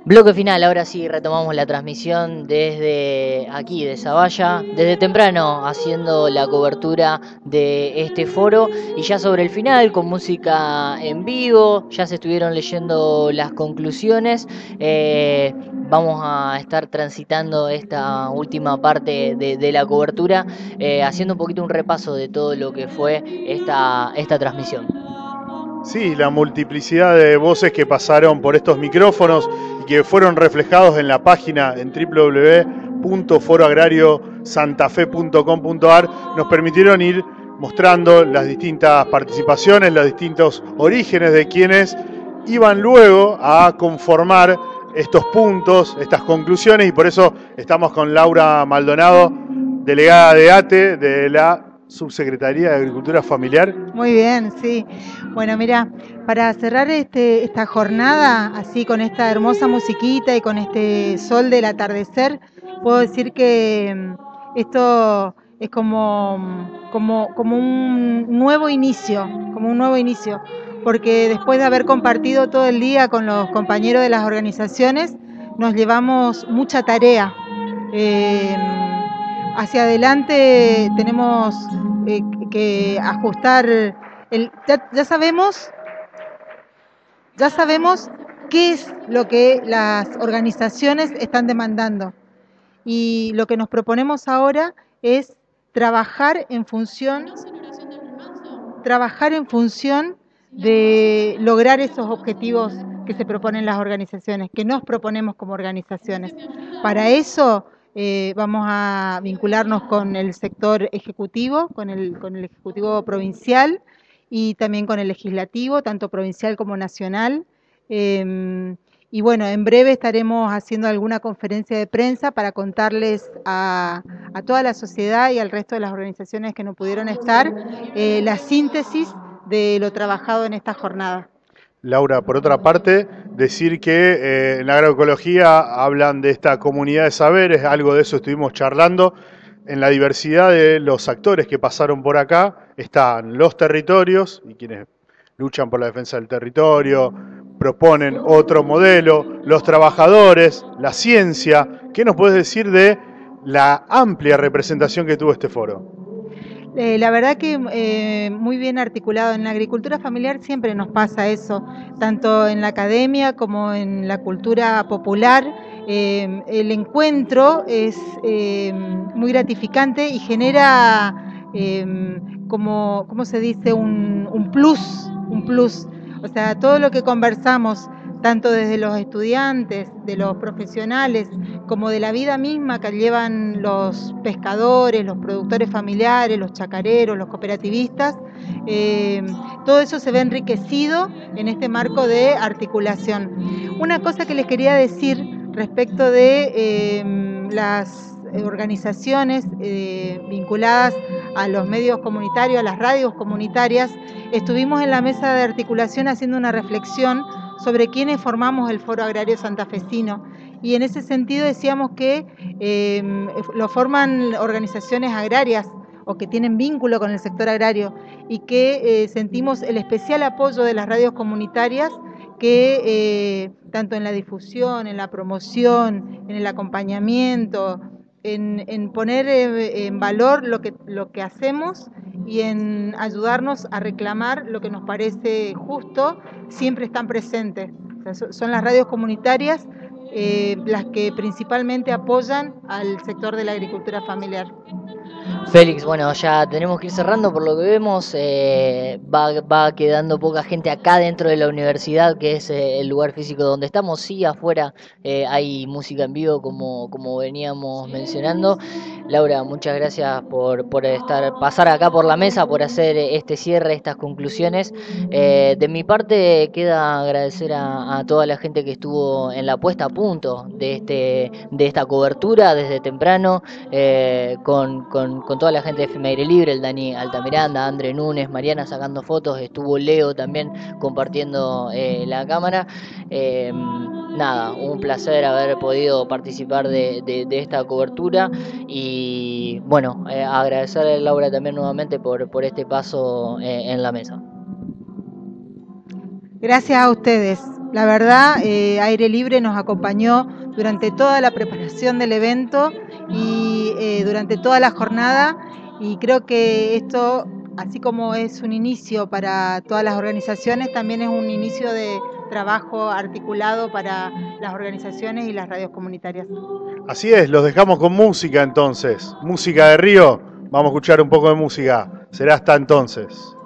Bloque final, ahora sí retomamos la transmisión desde aquí, de Zavalla, desde temprano haciendo la cobertura de este foro y ya sobre el final con música en vivo, ya se estuvieron leyendo las conclusiones, vamos a estar transitando esta última parte de la cobertura, haciendo un poquito un repaso de todo lo que fue esta transmisión. Sí, la multiplicidad de voces que pasaron por estos micrófonos y que fueron reflejados en la página en www.foroagrariosantafe.com.ar nos permitieron ir mostrando las distintas participaciones, los distintos orígenes de quienes iban luego a conformar estos puntos, estas conclusiones, y por eso estamos con Laura Maldonado, delegada de ATE, de la Subsecretaría de Agricultura Familiar. Muy bien, sí. Bueno, mira, para cerrar esta jornada, así con esta hermosa musiquita y con este sol del atardecer, puedo decir que esto es como un nuevo inicio, porque después de haber compartido todo el día con los compañeros de las organizaciones, nos llevamos mucha tarea. Hacia adelante tenemos que ajustar ya sabemos qué es lo que las organizaciones están demandando, y lo que nos proponemos ahora es trabajar en función de lograr esos objetivos que se proponen las organizaciones, que nos proponemos como organizaciones. Para eso vamos a vincularnos con el sector ejecutivo, con el ejecutivo provincial y también con el legislativo, tanto provincial como nacional. Y bueno, en breve estaremos haciendo alguna conferencia de prensa para contarles a toda la sociedad y al resto de las organizaciones que no pudieron estar la síntesis de lo trabajado en esta jornada. Laura, por otra parte, decir que en la agroecología hablan de esta comunidad de saberes, algo de eso estuvimos charlando. En la diversidad de los actores que pasaron por acá están los territorios y quienes luchan por la defensa del territorio, proponen otro modelo, los trabajadores, la ciencia. ¿Qué nos puedes decir de la amplia representación que tuvo este foro? La verdad que muy bien articulado. En la agricultura familiar siempre nos pasa eso, tanto en la academia como en la cultura popular. El encuentro es muy gratificante y genera, ¿cómo se dice? Un plus. O sea, todo lo que conversamos, tanto desde los estudiantes, de los profesionales, como de la vida misma que llevan los pescadores, los productores familiares, los chacareros, los cooperativistas, todo eso se ve enriquecido en este marco de articulación. Una cosa que les quería decir respecto de las organizaciones vinculadas a los medios comunitarios, a las radios comunitarias, estuvimos en la mesa de articulación haciendo una reflexión sobre quiénes formamos el Foro Agrario Santafesino, y en ese sentido decíamos que lo forman organizaciones agrarias o que tienen vínculo con el sector agrario, y que sentimos el especial apoyo de las radios comunitarias que tanto en la difusión, en la promoción, en el acompañamiento, en poner en valor lo que hacemos y en ayudarnos a reclamar lo que nos parece justo, siempre están presentes. O sea, son las radios comunitarias las que principalmente apoyan al sector de la agricultura familiar. Félix, bueno, ya tenemos que ir cerrando por lo que vemos. Va quedando poca gente acá dentro de la universidad, que es el lugar físico donde estamos. Sí, afuera hay música en vivo, como veníamos mencionando. Laura, muchas gracias por pasar acá por la mesa, por hacer este cierre, estas conclusiones. De mi parte queda agradecer a toda la gente que estuvo en la puesta a punto de esta cobertura desde temprano, con toda la gente de FM Aire Libre, el Dani Altamiranda, André Núñez, Mariana sacando fotos, estuvo Leo también compartiendo la cámara. Nada, un placer haber podido participar de esta cobertura y bueno, agradecerle a Laura también nuevamente por este paso en la mesa. Gracias a ustedes. La verdad, Aire Libre nos acompañó durante toda la preparación del evento y durante toda la jornada, y creo que esto, así como es un inicio para todas las organizaciones, también es un inicio de trabajo articulado para las organizaciones y las radios comunitarias. Así es, los dejamos con música entonces. Música de Río. Vamos a escuchar un poco de música. Será hasta entonces.